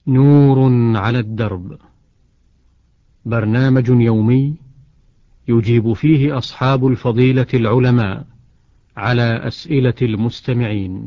نور على الدرب، برنامج يومي يجيب فيه أصحاب الفضيلة العلماء على أسئلة المستمعين.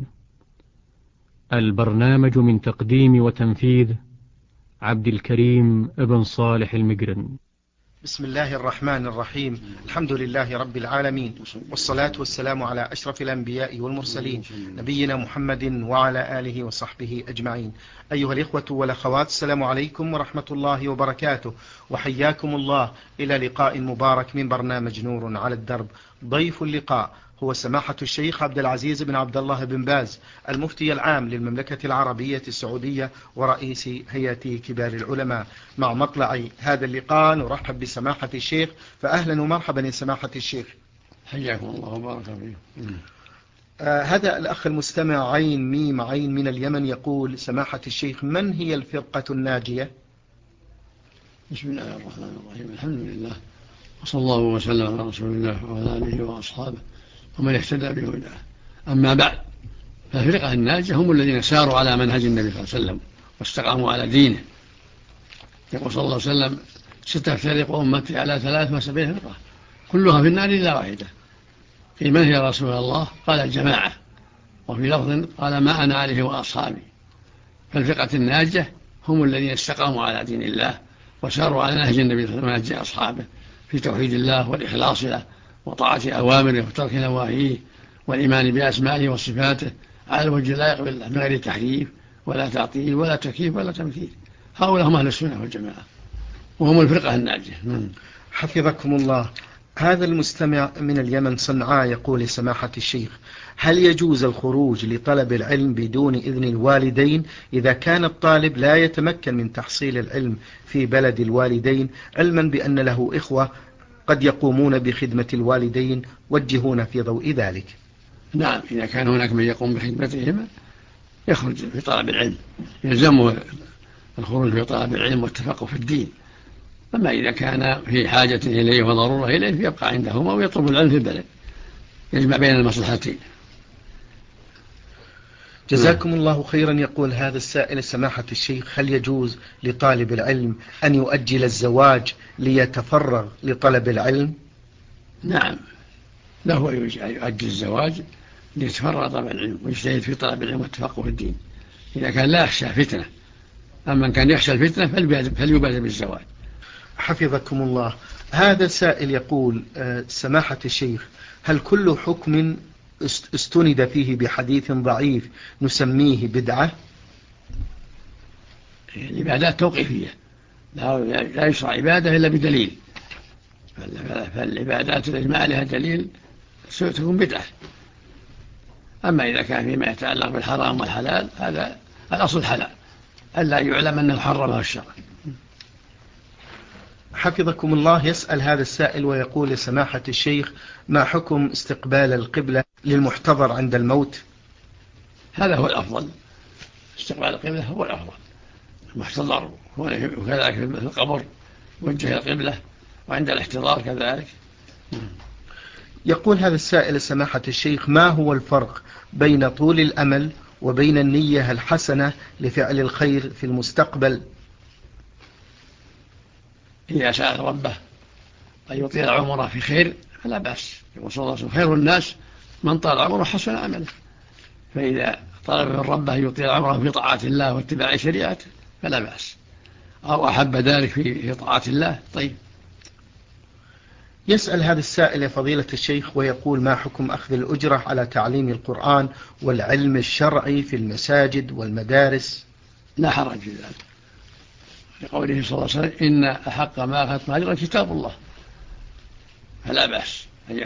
البرنامج من تقديم وتنفيذ عبد الكريم بن صالح المقرن. بسم الله الرحمن الرحيم. الحمد لله رب العالمين، والصلاة والسلام على أشرف الأنبياء والمرسلين، نبينا محمد وعلى آله وصحبه أجمعين. أيها الإخوة والأخوات، السلام عليكم ورحمة الله وبركاته، وحياكم الله إلى لقاء مبارك من برنامج نور على الدرب. ضيف اللقاء هو سماحة الشيخ عبد العزيز بن عبد الله بن باز، المفتي العام للمملكة العربية السعودية ورئيس هيئة كبار العلماء. مع مطلع هذا اللقاء نرحب بسماحة الشيخ، فأهلا ومرحبا يا سماحة الشيخ. حياكم الله وبارك فيكم. هذا الأخ المستمع عين ميم عين من اليمن يقول: سماحة الشيخ، من هي الفرقة الناجية؟ بسم الله الرحمن الرحيم، الحمد لله، وصلى الله وسلم على رسول الله وعلى آله وأصحابه ومن اهتدى بهداه. أما بعد، فالفرقة الناجية هم الذين ساروا على منهج النبي صلى الله عليه وسلم واستقاموا على دينه. يقول صلى الله عليه وسلم: ستفترق أمتي على 73 فرقة كلها في النار إلا واحدة. قيل: من هي يا رسول الله؟ قال: الجماعة. وفي لفظ قال: ما أنا عليه وأصحابي. فالفرقة الناجية هم الذين استقاموا على دين الله وساروا على نهج النبي صلى الله عليه وسلم أصحابه في توحيد الله والإخلاص له وطاعة أوامره وترك نواهيه والإيمان بأسمائه وصفاته على الوجه اللائق بالله من غير تحريف ولا تعطيل ولا تكييف ولا تمثيل. هؤلاء هم أهل السنة والجماعة وهم الفرقة الناجية. حفظكم الله. هذا المستمع من اليمن صنعاء يقول: سماحة الشيخ، هل يجوز الخروج لطلب العلم بدون إذن الوالدين إذا كان الطالب لا يتمكن من تحصيل العلم في بلد الوالدين، علما بأن له إخوة قد يقومون بخدمة الوالدين؟ وجهون في ضوء ذلك. نعم، إذا كان هناك من يقوم بخدمتهما يخرج في طلب العلم، يلزمه الخروج في طلب العلم والتفقه في الدين. أما إذا كان في حاجة إليه وضرورة إليه فيبقى عندهما ويطلب العلم في البلد، يجمع بين المصلحتين. جزاكم الله خيرا. يقول هذا السائل: سماحة الشيخ، هل يجوز لطالب العلم أن يؤجل الزواج ليتفرغ لطلب العلم؟ نعم، له أن يؤجل الزواج ليتفرغ طلب العلم ويجتهد في طلب العلم والتفقه في الدين إذا كان لا يخشى فتنة. أما كان يخشى الفتنة فليبادر بالزواج. حفظكم الله. هذا السائل يقول: سماحة الشيخ، هل كل حكم استند فيه بحديث ضعيف نسميه بدعة؟ العبادات توقيفية، لا يشرع عبادة إلا بدليل، فالعبادات التي ما عليها دليل تكون بدعة. أما إذا كان فيما يتعلق بالحرام والحلال هذا الأصل الحلال، ألا يعلم أنه حرمه الشرع. حفظكم الله. يسأل هذا السائل ويقول: سماحة الشيخ، ما حكم استقبال القبلة للمحتضر عند الموت؟ هذا هو الأفضل، استقبال القبلة هو الأفضل. المحتضر وكذلك في القبر وجه القبلة، وعند الاحتضار كذلك. يقول هذا السائل: سماحة الشيخ، ما هو الفرق بين طول الأمل وبين النية الحسنة لفعل الخير في المستقبل؟ إذا سأل ربه أن يطيل عمره في خير فلا بأس. يقول صلى الله عليه وسلم: خير الناس من طال عمره حسن عمله. فإذا طلب من ربه أن يطيل عمره في طاعة الله واتباع شريعته فلا بأس، أو أحب ذلك في طاعة الله. طيب. يسأل هذا السائل يا فضيلة الشيخ ويقول: ما حكم أخذ الأجرة على تعليم القرآن والعلم الشرعي في المساجد والمدارس؟ لا حرج في ذلك، لقوله صلى الله عليه وسلم: إن أحق ما أخذت أجرا كتاب الله. فلا بأس أن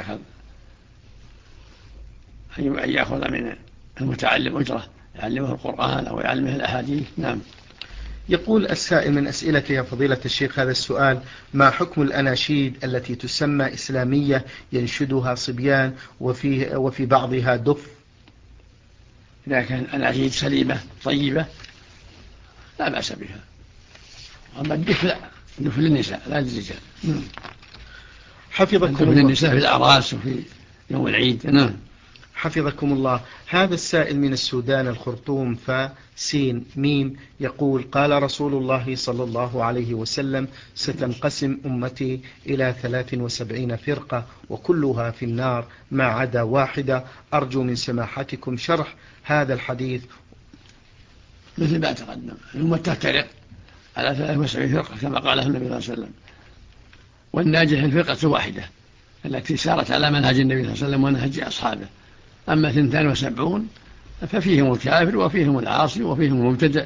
يأخذ من المتعلم أجرة يعلمه القرآن أو يعلمه الأحاديث. نعم. يقول السائل من أسئلة يا فضيلة الشيخ هذا السؤال: ما حكم الأناشيد التي تسمى إسلامية ينشدها صبيان وفي بعضها دف؟ إذا كان أناشيد سليمة طيبة لا بأس بها. أما الدف لا، الدف للنساء لا للرجال. حفظكم الله. للنساء في الأعراس وفي يوم العيد. نعم. حفظكم الله. هذا السائل من السودان الخرطوم فسين ميم يقول: قال رسول الله صلى الله عليه وسلم: ستنقسم أمتي إلى 73 فرقة وكلها في النار ما عدا واحدة. أرجو من سماحتكم شرح هذا الحديث. مثل ما تقدم، الأمة تفترق على 73 فرقة كما قاله النبي صلى الله عليه وسلم، والناجح الفرقة واحدة التي سارت على منهج النبي صلى الله عليه وسلم ونهج أصحابه. أما 72 ففيهم الكافر وفيهم العاصي وفيهم المبتدع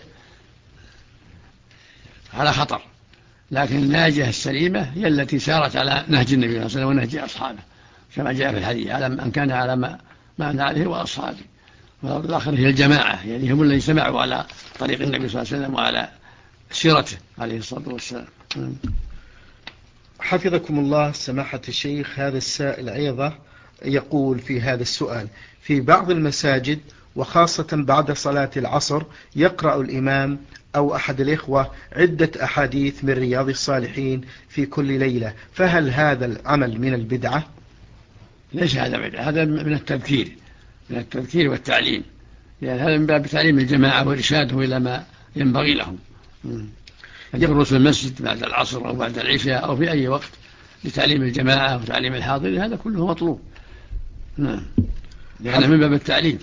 على خطر، لكن الناجية السليمة هي التي سارت على نهج النبي صلى الله عليه وسلم ونهج أصحابه كما جاء في الحديث: على أن كان على ما أنا عليه وأصحابه. والآخر هي الجماعة، يعني هم الذين سمعوا على طريق النبي صلى الله عليه وسلم وعلى سيرته عليه الصلاة والسلام. حفظكم الله سماحة الشيخ. هذا السائل أيضا يقول في هذا السؤال: في بعض المساجد وخاصة بعد صلاة العصر يقرأ الإمام أو أحد الإخوة عدة أحاديث من رياض الصالحين في كل ليلة، فهل هذا العمل من البدعة؟ ليس هذا بدعة، هذا من التذكير والتعليم، يعني هذا من باب تعليم الجماعة وإرشاده إلى ما ينبغي لهم. يدرس في المسجد بعد العصر أو بعد العشاء أو في أي وقت لتعليم الجماعة وتعليم الحاضرين، هذا كله مطلوب. نعم، لأنه من باب التعليم.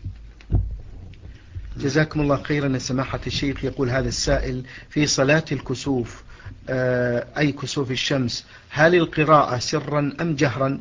جزاكم الله خيرا سماحة الشيخ. يقول هذا السائل: في صلاة الكسوف أي كسوف الشمس، هل القراءة سرا أم جهرا؟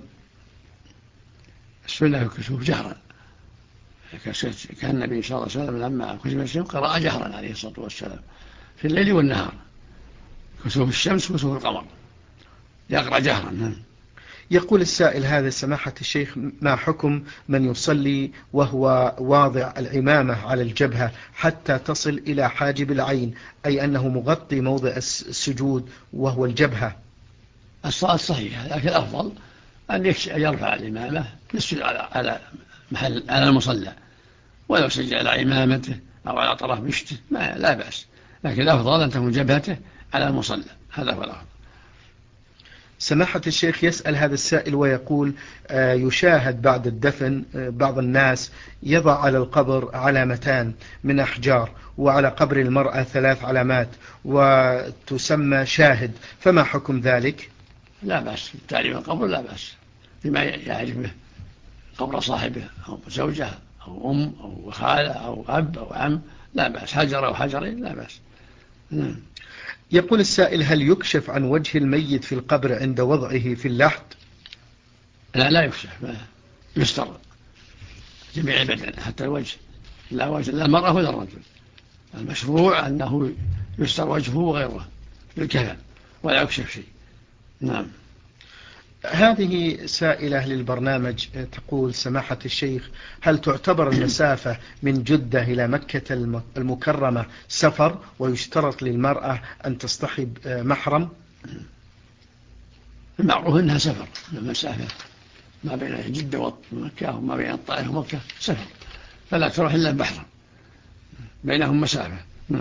السنة الكسوف جهرا، كان النبي صلى الله عليه وسلم لما كسف الشمس قرأ جهرا عليه الصلاة والسلام في الليل والنهار، كسوف الشمس وكسوف القمر يقرأ جهرا. يقول السائل هذا سماحة الشيخ: ما حكم من يصلي وهو واضع العمامة على الجبهة حتى تصل إلى حاجب العين، أي أنه مغطي موضع السجود وهو الجبهة؟ الصلاة صحيحة، لكن الأفضل أن يرفع العمامة يسجد على المصلى، ولو سجد على عمامته أو على طرف مشته لا بأس، لكن الأفضل أن تكون جبهته على المصلى، هذا هو الأفضل. سماحة الشيخ يسأل هذا السائل ويقول: يشاهد بعد الدفن بعض الناس يضع على القبر علامتان من أحجار، وعلى قبر المرأة 3 علامات وتسمى شاهد، فما حكم ذلك؟ لا بأس، تعليم القبر لا بأس، بما يعرف به قبر صاحبه أو زوجة أو أم أو خالة أو أب أو عم، لا بأس، حجر أو حجرين لا بأس. يقول السائل: هل يكشف عن وجه الميت في القبر عند وضعه في اللحد؟ لا يكشف، يستر جميع البدن حتى الوجه، لا وجه لا المرأة ولا الرجل، المشروع أنه يستر وجهه وغيره بالكفن ولا يكشف شيء. نعم. هذه سائلة للبرنامج تقول: سماحة الشيخ، هل تعتبر المسافة من جدة إلى مكة المكرمة سفر ويشترط للمرأة أن تصطحب محرم؟ المعروف أنها سفر، المسافة ما بين جدة ومكة وما بين الطائف ومكة سفر، فلا تروح إلا بحرم، بينهم مسافة.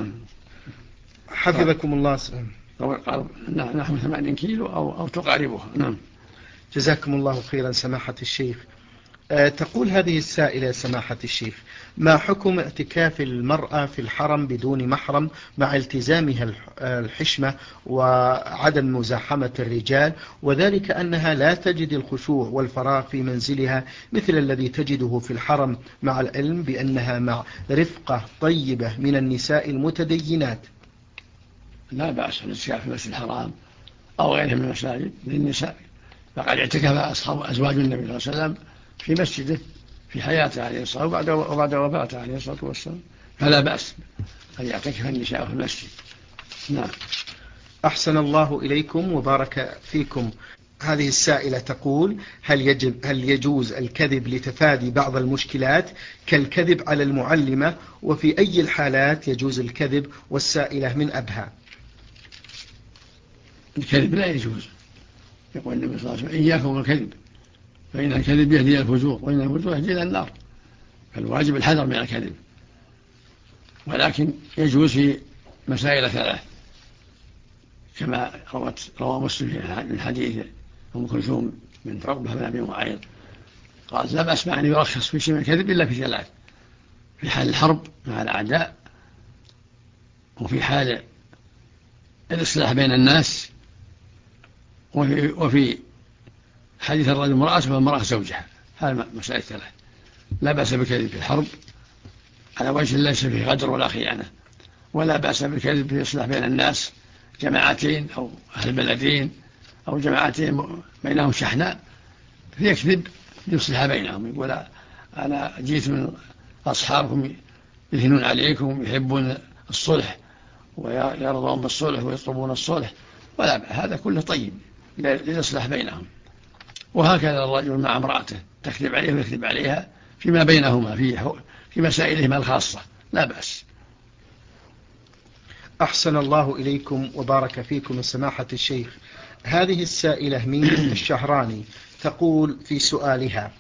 حفظكم الله. نحو 80 كيلو أو تقاربها. نعم. جزاكم الله خيرا سماحة الشيخ. تقول هذه السائلة: سماحة الشيخ، ما حكم اعتكاف المرأة في الحرم بدون محرم مع التزامها الحشمة وعدم مزاحمة الرجال، وذلك أنها لا تجد الخشوع والفراغ في منزلها مثل الذي تجده في الحرم، مع العلم بأنها مع رفقة طيبة من النساء المتدينات؟ لا بأس الاعتكاف في المسجد الحرام أو غيره من المساجد للنساء، فقد اعتكف أزواج النبي صلى الله عليه وسلم في مسجده في حياته عليه الصلاة والسلام وبعد وفاته عليه الصلاة والسلام، فلا بأس أن يعتكف النساء في المسجد. نعم. أحسن الله إليكم وبارك فيكم. هذه السائلة تقول: هل يجوز الكذب لتفادي بعض المشكلات كالكذب على المعلمة، وفي أي الحالات يجوز الكذب؟ والسائلة من أبها. الكذب لا يجوز، يقول النبي صلى الله عليه وسلم: إياكم والكذب فإن الكذب يهدي إلى الفجور وإن الفجور يهدي إلى النار، فالواجب الحذر من الكذب، ولكن يجوز في مسائل 3 كما روى مسلم من حديث أم كلثوم بنت عقبة بن أبي معيط قال لم أسمع أن يرخص في شيء من الكذب إلا في ثلاث: في حال الحرب مع الأعداء، وفي حال الإصلاح بين الناس، وفي حديث الرجل امرأته والمرأة زوجها. هذه مسائل ثلاث: لا بأس بالكذب في الحرب على وجه ليس فيه غدر ولا خيانة، ولا بأس بالكذب في الإصلاح بين الناس، جماعتين أو أهل بلدين أو جماعتين بينهم شحناء، فيكذب ليصلح بينهم، يقول أنا جيت من أصحابكم يثنون عليكم يحبون الصلح ويرضون بالصلح ويطلبون الصلح، هذا كله طيب ليصلح بينهم. وهكذا الرجل مع امرأته تكذب عليه ويكذب عليها فيما بينهما في مسائلهما الخاصة، لا بأس. أحسن الله إليكم وبارك فيكم سماحة الشيخ. هذه السائلة ميم الشهراني تقول في سؤالها: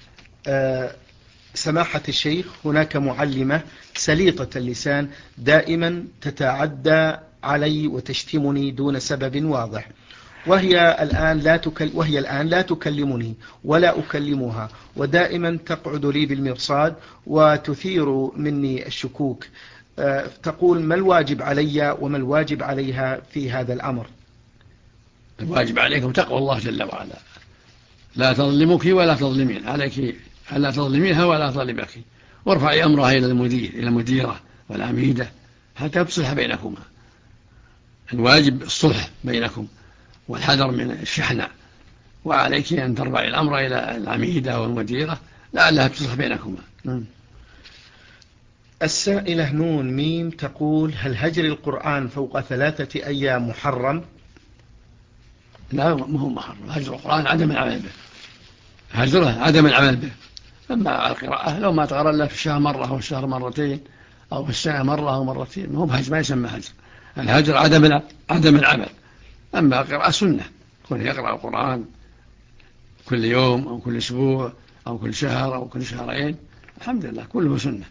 سماحة الشيخ، هناك معلمة سليطة اللسان دائما تتعدى علي وتشتمني دون سبب واضح، وهي الآن لا تكلمني ولا أكلمها، ودائما تقعد لي بالمرصاد وتثير مني الشكوك. تقول: ما الواجب علي وما الواجب عليها في هذا الأمر؟ الواجب عليكم تقوى الله جل وعلا، لا تظلمك ولا تظلمين، عليك ألا تظلمينها ولا تظلمك، وارفعي أمرها إلى المديرة والعميدة حتى تصلح بينكما. الواجب الصلح بينكم والحذر من الشحنة، وعليك أن ترفعي الأمر إلى العميدة والمديرة لعلها تصلح بينكما. السائلة نون ميم تقول: هل هجر القرآن فوق 3 أيام محرم؟ لا، ما هو محرم. هجر القرآن عدم العمل به، هجره عدم العمل به. أما القراءة لو ما تقرأ إلا في الشهر مرة أو الشهر مرتين أو في السنة مرة أو مرتين، ما هو بهجر، ما يسمى هجر. الهجر عدم العمل. أما القراءة سنة، كل يقرأ القرآن كل يوم أو كل أسبوع أو كل شهر أو كل شهرين، الحمد لله كله سنة.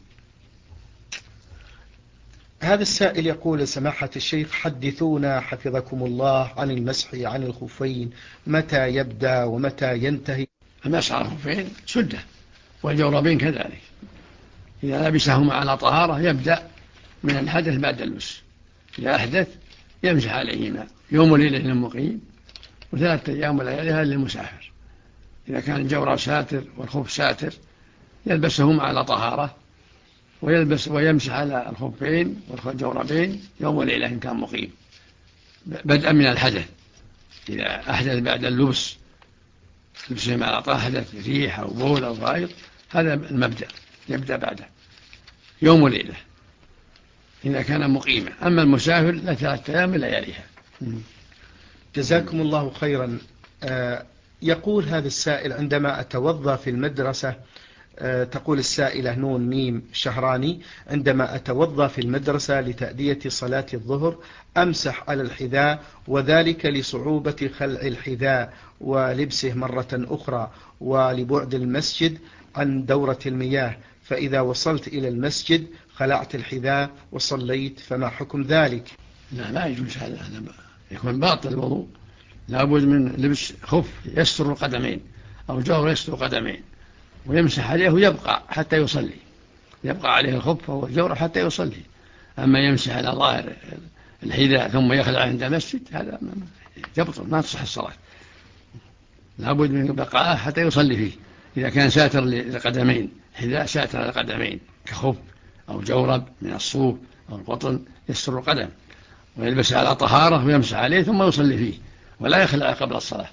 هذا السائل يقول: سماحة الشيخ، حدثونا حفظكم الله عن المسح عن الخفين، متى يبدأ ومتى ينتهي؟ المسح على الخفين سدة، والجوربين كذلك. إذا لبسهما على طهارة يبدأ من الحدث بعد اللبس، إذا أحدث يمسح عليهما يوم وليلة للمقيم، و3 أيام ولياليها للمسافر. إذا كان الجورب ساتر والخف ساتر يلبسهما على طهارة، ويمسح على الخفين والجوربين يوم وليلة إن كان مقيم، بدءا من الحدث. إذا أحدث بعد اللبس، لبسهما على طهارة، حدث ريح أو بول أو غائط، هذا المبدأ، يبدأ بعده يوم وليلة إذا كان مقيما. أما المسافر لا 3 أيام لياليها. جزاكم الله خيرا. يقول هذا السائل: عندما أتوضأ في المدرسة، تقول السائلة نون ميم شهراني: عندما أتوضأ في المدرسة لتأدية صلاة الظهر أمسح على الحذاء، وذلك لصعوبة خلع الحذاء ولبسه مرة أخرى، ولبعد المسجد عن دورة المياه، فإذا وصلت إلى المسجد خلعت الحذاء وصليت، فما حكم ذلك؟ لا يجوز هذا، يكون باطل الوضوء. لابد من لبس خف يستر القدمين أو جور يستر القدمين، ويمسح عليه ويبقى حتى يصلي، يبقى عليه الخف أو الجور حتى يصلي. أما يمسح على ظاهر الحذاء ثم يخلع عند المسجد، هذا يبطل، ما تصح الصلاة. لابد من بقاءه حتى يصلي فيه. إذا كان ساتر للقدمين، حذاء ساتر للقدمين كخف أو جورب من الصوف أو القطن يستر القدم، ويلبس على طهارة ويمسح عليه ثم يصلي فيه، ولا يخلع قبل الصلاة.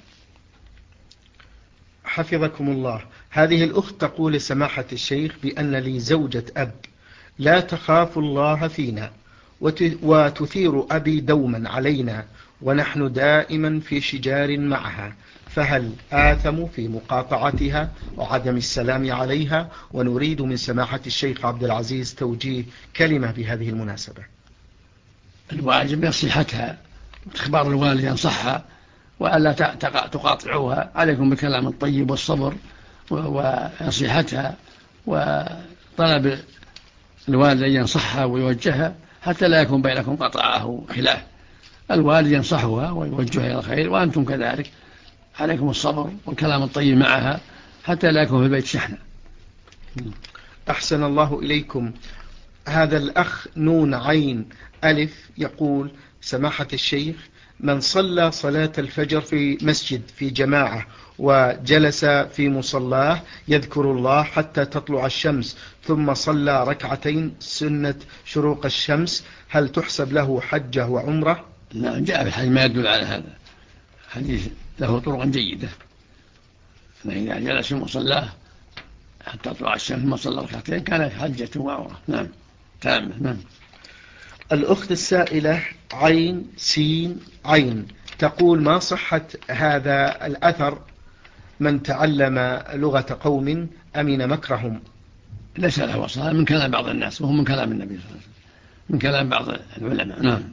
حفظكم الله. هذه الأخت تقول: سماحة الشيخ، بأن لي زوجة أب لا تخاف الله فينا، وتثير أبي دوما علينا، ونحن دائما في شجار معها، فهل آثم في مقاطعتها وعدم السلام عليها؟ ونريد من سماحة الشيخ عبد العزيز توجيه كلمة بهذه المناسبة. الواجب نصيحتها واخبار الوالد ينصحها، وألا تقاطعوها. عليكم بالكلام الطيب والصبر ونصيحتها، وطلب الوالد أن ينصحها ويوجهها حتى لا يكون بينكم قطعه وخلاف. الوالد ينصحها ويوجهها إلى الخير، وأنتم كذلك عليكم الصبر والكلام الطيب معها، حتى لا يكون في البيت شحنة. أحسن الله إليكم. هذا الأخ نون عين ألف يقول: سماحة الشيخ، من صلى صلاة الفجر في مسجد في جماعة وجلس في مصلاه يذكر الله حتى تطلع الشمس ثم صلى ركعتين سنة شروق الشمس، هل تحسب له حجة وعمرة؟ نعم، جاء في الحديث ما يدل على هذا، حديث له طرق جيدة، فإذا جلس في مصلاه حتى تطلع الشمس ثم صلى ركعتين كانت حجة وعمرة. نعم تامة. نعم. الأخت السائلة عين سين عين تقول: ما صحة هذا الأثر: من تعلم لغة قوم أمن مكرهم؟ ليس له وصل، من كلام بعض الناس، وهو من كلام النبي صلى الله عليه وسلم، من كلام بعض العلماء. نعم.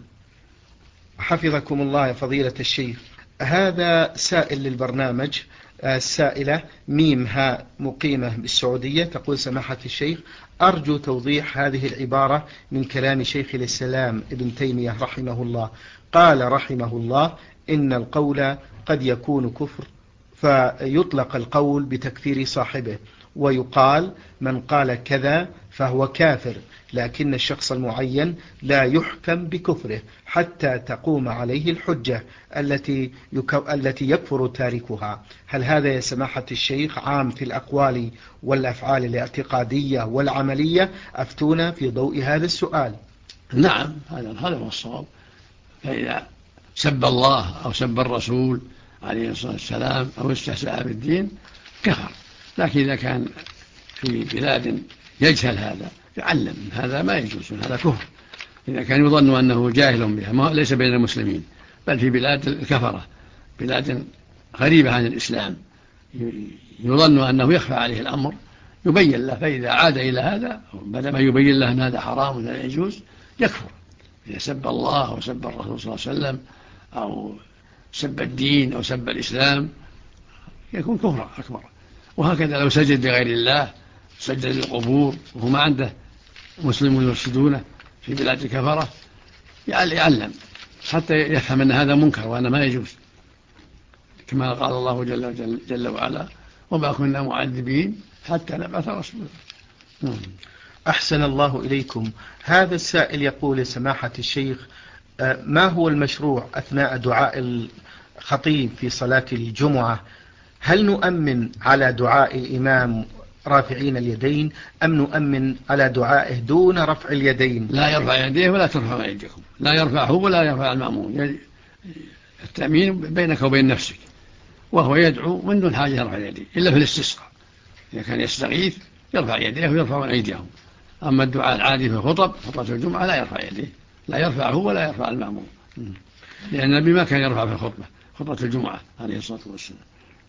حفظكم الله يا فضيلة الشيخ. هذا سائل للبرنامج، السائلة ميم ها مقيمة بالسعودية، تقول: سماحة الشيخ، أرجو توضيح هذه العبارة من كلام شيخ الإسلام ابن تيمية رحمه الله. قال رحمه الله: إن القول قد يكون كفر، فيطلق القول بتكفير صاحبه، ويقال من قال كذا فهو كافر، لكن الشخص المعين لا يحكم بكفره حتى تقوم عليه الحجة التي يكفر تاركها. هل هذا يا سماحة الشيخ عام في الأقوال والأفعال الاعتقادية والعملية؟ أفتونا في ضوء هذا السؤال. نعم، هذا هو الصواب. فإذا سب الله أو سب الرسول عليه الصلاة والسلام أو استهزأ بالدين كفر، لكن إذا كان في بلاد يجهل هذا يعلم هذا ما يجوز، هذا كفر. إذا كان يظن أنه جاهل بها، ليس بين المسلمين بل في بلاد الكفرة، بلاد غريبة عن الإسلام، يظن أنه يخفى عليه الأمر، يبين له، فإذا عاد إلى هذا بدل ما يبين له أن هذا حرام ولا يجوز يكفر. إذا سب الله أو سب الرسول صلى الله عليه وسلم أو سب الدين أو سب الإسلام يكون كفر أكبر. وهكذا لو سجد لغير الله، سجد للقبور وهو ما عنده مسلمون يرشدونه في بلاد الكفرة، يعلم حتى يفهم أن هذا منكر وأن ما يجوز، كما قال الله جل وعلا: وما كنا معذبين حتى نبعث رسولا. أحسن الله إليكم. هذا السائل يقول: سماحة الشيخ، ما هو المشروع أثناء دعاء الخطيب في صلاة الجمعة؟ هل نؤمن على دعاء الإمام رافعين اليدين أم نؤمن على دعائه دون رفع اليدين؟ لا يرفع يديه ولا ترفع يديكم، لا يرفعه ولا يرفع المأمون، التأمين بينك وبين نفسك، وهو يدعو من دون حاجة يرفع يديه إلا في الاستسقاء، إذا كان يستغيث يرفع يديه ويرفع أيديهم. أما الدعاء العادي في خطبة الجمعة لا يرفع يديه، لا يرفعه ولا يرفع المأمون، لأن النبي ما كان يرفع في خطبة الجمعة عليه الصلاة والسلام.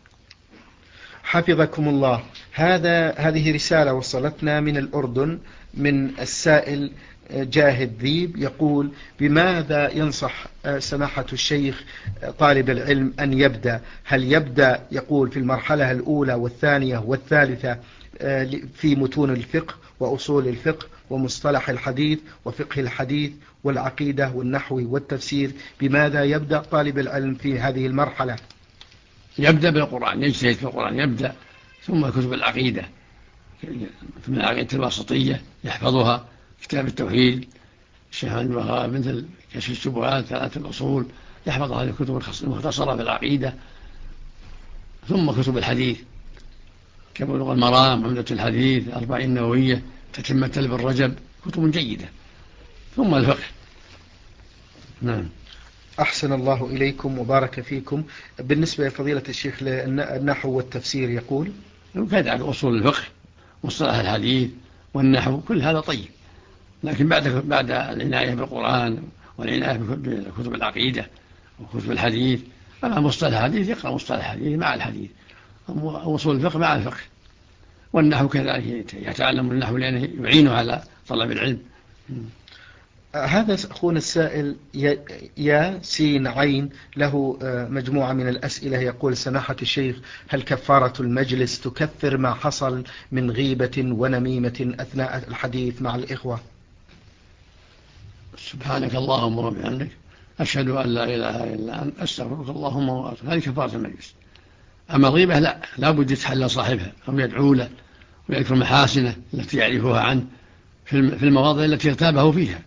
حفظكم الله. هذه رسالة وصلتنا من الأردن من السائل جاهد ذيب، يقول: بماذا ينصح سماحة الشيخ طالب العلم أن يبدأ؟ هل يبدأ يقول في المرحلة الأولى والثانية والثالثة في متون الفقه وأصول الفقه ومصطلح الحديث وفقه الحديث والعقيدة والنحو والتفسير؟ بماذا يبدأ طالب العلم في هذه المرحلة؟ يبدأ بالقرآن، يجتهد في القرآن يبدأ، ثم كتب العقيدة، ثم العقيدة الواسطية يحفظها، كتاب التوحيد الشيخ عبد الوهاب، مثل كشف الشبهات، ثلاثة الأصول، يحفظ هذه الكتب المختصرة في العقيدة، ثم كتب الحديث كبلوغ المرام، عمدة الحديث، 40 نووية، تتمة ابن رجب، كتب جيدة، ثم الفقه. نعم. أحسن الله إليكم وبارك فيكم. بالنسبة لفضيلة الشيخ للنحو والتفسير يقول: يمكن على أصول الفقه مصطلح الحديث والنحو كل هذا طيب، لكن بعد العناية بالقرآن والعناية بكتب العقيدة وكتب الحديث، أما مصطلح الحديث يقرأ مصطلح الحديث مع الحديث، وأصول الفقه مع الفقه، والنحو كذلك يتعلم النحو لأنه يعينه على طلب العلم. هذا أخونا السائل يا سين عين له مجموعة من الأسئلة، يقول: سماحة الشيخ، هل كفارة المجلس تكفر ما حصل من غيبة ونميمة أثناء الحديث مع الإخوة؟ سبحانك اللهم وبحمدك، أشهد أن لا إله إلا أنت، أستغفرك اللهم وأتوب إليك. هذه كفارة المجلس، أما الغيبة لا بد يتحلى صاحبها أو يدعو له ويذكر محاسنه التي يعرفها عنه في المواضع التي ارتابه فيها.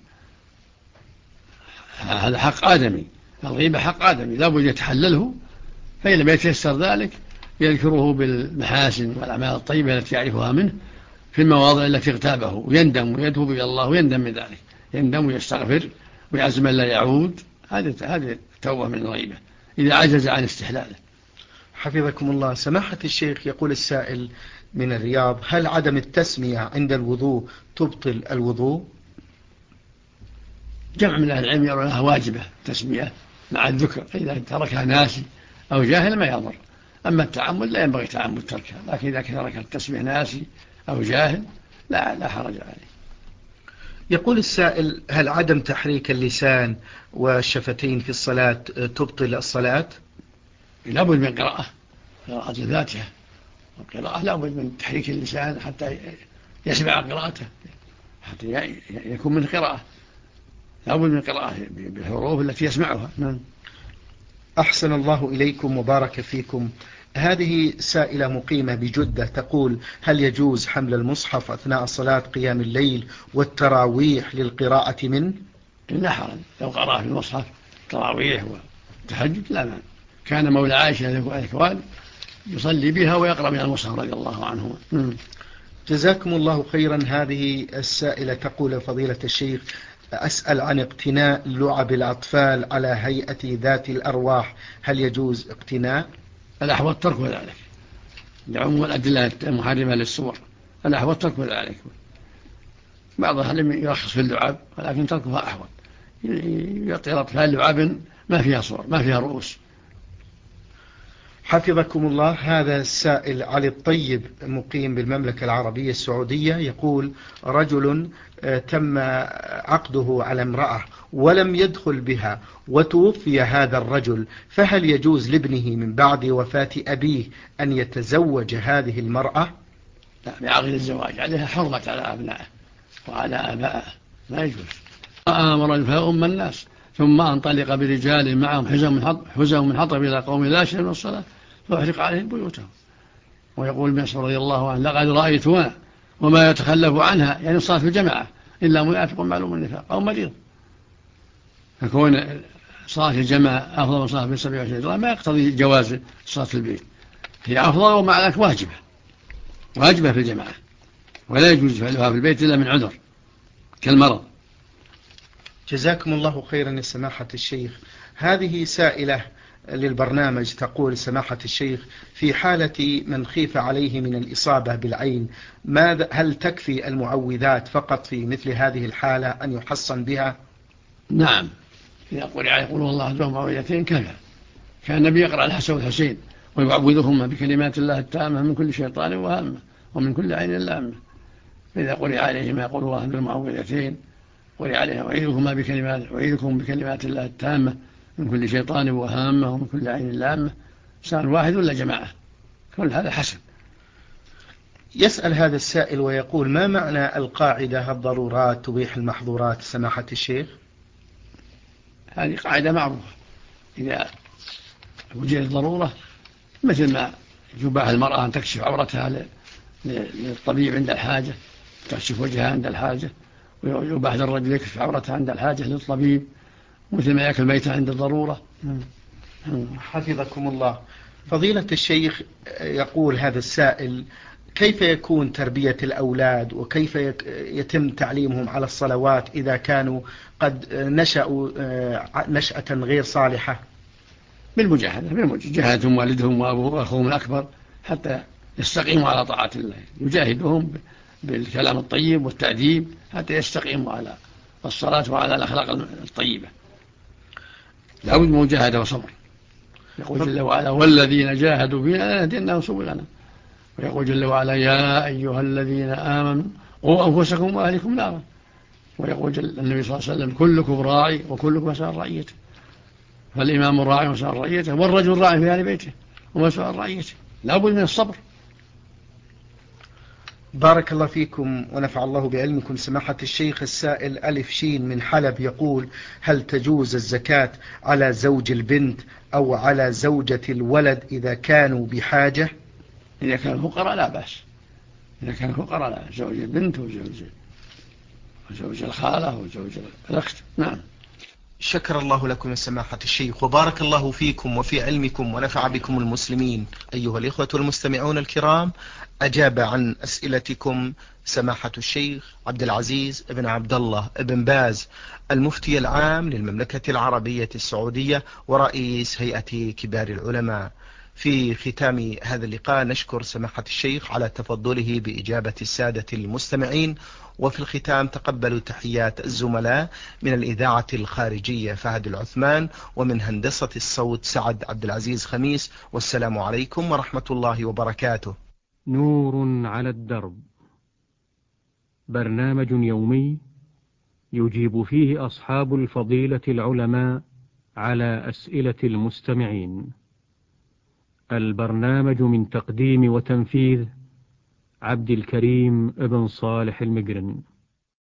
هذا حق آدمي، الغيبة حق آدمي لا بد يتحلله، فإن لم يتيسر ذلك يذكره بالمحاسن والأعمال الطيبة التي يعرفها منه في المواضع التي اغتابه، ويندم ويتوب إلى الله ويندم من ذلك، يندم ويستغفر ويعزم لا يعود. هذه التوبة من الغيبة إذا عجز عن استحلاله. حفظكم الله. سماحة الشيخ، يقول السائل من الرياض: هل عدم التسمية عند الوضوء تبطل الوضوء؟ جمع من أهل العلم يرونها واجبة تسمية مع الذكر، إذا تركها ناسي أو جاهل ما يضر. أما التعمد لا ينبغي تعمد تركها، لكن إذا ترك التسمية ناسي أو جاهل لا حرج عليه. يقول السائل: هل عدم تحريك اللسان والشفتين في الصلاة تبطل الصلاة؟ لا بد من قراءة الفاتحة، القراءة لا بد من تحريك اللسان حتى يسمع قراءته، حتى يكون من قراءة، لا بد من قراءة بالحروف التي يسمعها. أحسن الله إليكم وبارك فيكم. هذه سائلة مقيمة بجدة تقول: هل يجوز حمل المصحف أثناء صلاة قيام الليل والتراويح للقراءة منه؟ لا حرج لو قرأ في المصحف تراويح وتهجد لا مانع. كان مولى عائشة الأكوان يصلي بها ويقرأ من المصحف رضي الله عنه. جزاكم الله خيرا. هذه السائلة تقول: فضيلة الشيخ، أسأل عن اقتناء لعب الأطفال على هيئة ذات الأرواح، هل يجوز اقتناء؟ الأحوط ترك ذلك لعموم الأدلة المحرمة للصور، الأحوط ترك ذلك. بعض أهل يرخص في اللعب ولكن تركها أحوط، يعطي الأطفال لعب ما فيها صور ما فيها رؤوس. حفظكم الله. هذا السائل علي الطيب مقيم بالمملكة العربية السعودية يقول: رجل تم عقده على امرأة ولم يدخل بها وتوفي هذا الرجل، فهل يجوز لابنه من بعد وفاة أبيه أن يتزوج هذه المرأة؟ لا، بعقد الزواج عليها حرمة على أبنائه وعلى آبائه، ما يجوز. أمر فأم الناس ثم انطلق برجال معهم حزم من حطب إلى قوم لا شيء من الصلاة فأحرق عليهم بيوتهم. ويقول ابن مسعود رضي الله عنه: لقد رأيتنا وما يتخلف عنها، يعني الصلاة في الجماعة، إلا منافق معلوم النفاق أو مريض. فكون صلاة الجماعة أفضل من صلاة في 27 ما يقتضي جواز الصلاة في البيت، هي أفضل ومع ذلك واجبة في الجماعة، ولا يجوز فعلها في البيت إلا من عذر كالمرض. جزاكم الله خيرا يا سماحة الشيخ. هذه سائلة للبرنامج تقول: سماحة الشيخ، في حالة من خيف عليه من الإصابة بالعين، هل تكفي المعوذات فقط في مثل هذه الحالة أن يحصن بها؟ نعم، إذا يقول الله عز وجل معوذتين كفى. كان النبي يقرأ الحسن والحسين ويعوذهما بكلمات الله التامة من كل شيطان وهامة ومن كل عين لامة. فإذا قرئ عليهما يقول الله بالمعوذتين، قرئ عليهما أعيذكم بكلمات الله التامة من كل شيطان وهامة ومن كل عين لامة، إنسان واحد ولا جماعة، كل هذا حسن. يسأل هذا السائل ويقول: ما معنى القاعدة الضرورات تبيح المحظورات سماحة الشيخ؟ هذه قاعدة معروفة، إذا وجدت ضرورة مثل ما يباح المرأة أن تكشف عورتها للطبيب عند الحاجة، تكشف وجهها عند الحاجة، ويباح للرجل يكشف عورتها عند الحاجة للطبيب، مثل ما يأكل ميتة عند الضرورة. حفظكم الله. فضيلة الشيخ، يقول هذا السائل: كيف يكون تربية الأولاد وكيف يتم تعليمهم على الصلوات إذا كانوا قد نشأوا نشأة غير صالحة؟ بالمجاهدة جاهدهم والدهم وأبوهم وأخوهم الأكبر حتى يستقيموا على طاعة الله، يجاهدهم بالكلام الطيب والتأديب حتى يستقيموا على الصلاة وعلى الأخلاق الطيبة. لا بد من مجاهدة وصبر. يقول جل وعلا: والذين جاهدوا فينا لنهدينهم سبلنا. ويقول جل وعلا: يا أيها الذين آمنوا قوا أنفسكم وأهلكم نارا. ويقول النبي صلى الله عليه وسلم: كلكم راعي وكلكم مسؤول عن رعيته. فالإمام راعي ومسؤول عن رعيته، والرجل راعي في أهل بيته ومسؤول عن رعيته. لا بد من الصبر. بارك الله فيكم ونفع الله بعلمكم. سماحة الشيخ، السائل ألف شين من حلب يقول: هل تجوز الزكاة على زوج البنت أو على زوجة الولد إذا كانوا بحاجة؟ إذا كانوا فقراء لا بأس، إذا كانوا فقراء لا، زوج البنت وزوج الخالة وزوج الأخت. نعم. شكر الله لكم يا سماحة الشيخ، وبارك الله فيكم وفي علمكم ونفع بكم المسلمين. أيها الإخوة المستمعون الكرام، أجاب عن أسئلتكم سماحة الشيخ عبد العزيز بن عبد الله بن باز، المفتي العام للمملكة العربية السعودية ورئيس هيئة كبار العلماء. في ختام هذا اللقاء نشكر سماحة الشيخ على تفضله بإجابة السادة المستمعين، وفي الختام تقبلوا تحيات الزملاء من الإذاعة الخارجية فهد العثمان، ومن هندسة الصوت سعد عبد العزيز خميس، والسلام عليكم ورحمة الله وبركاته. نور على الدرب، برنامج يومي يجيب فيه أصحاب الفضيلة العلماء على أسئلة المستمعين. البرنامج من تقديم وتنفيذ عبد الكريم ابن صالح المقرن.